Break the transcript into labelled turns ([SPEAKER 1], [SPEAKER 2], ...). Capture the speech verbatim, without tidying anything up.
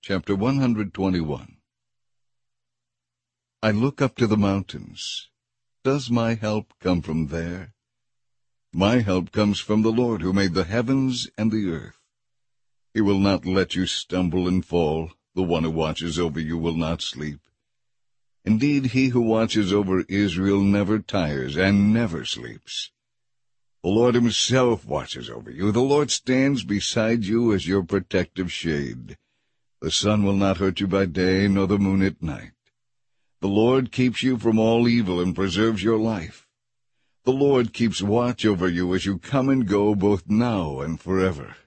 [SPEAKER 1] Chapter one hundred twenty-one. I look up to the mountains. Does my help come from there? My help comes from the Lord who made the heavens and the earth. He will not let you stumble and fall. The one who watches over you will not sleep. Indeed, he who watches over Israel never tires and never sleeps. The Lord himself watches over you. The Lord stands beside you as your protective shade. The sun will not hurt you by day, nor the moon at night. The Lord keeps you from all evil and preserves your life. The Lord keeps watch over you as you come and go both now and forever.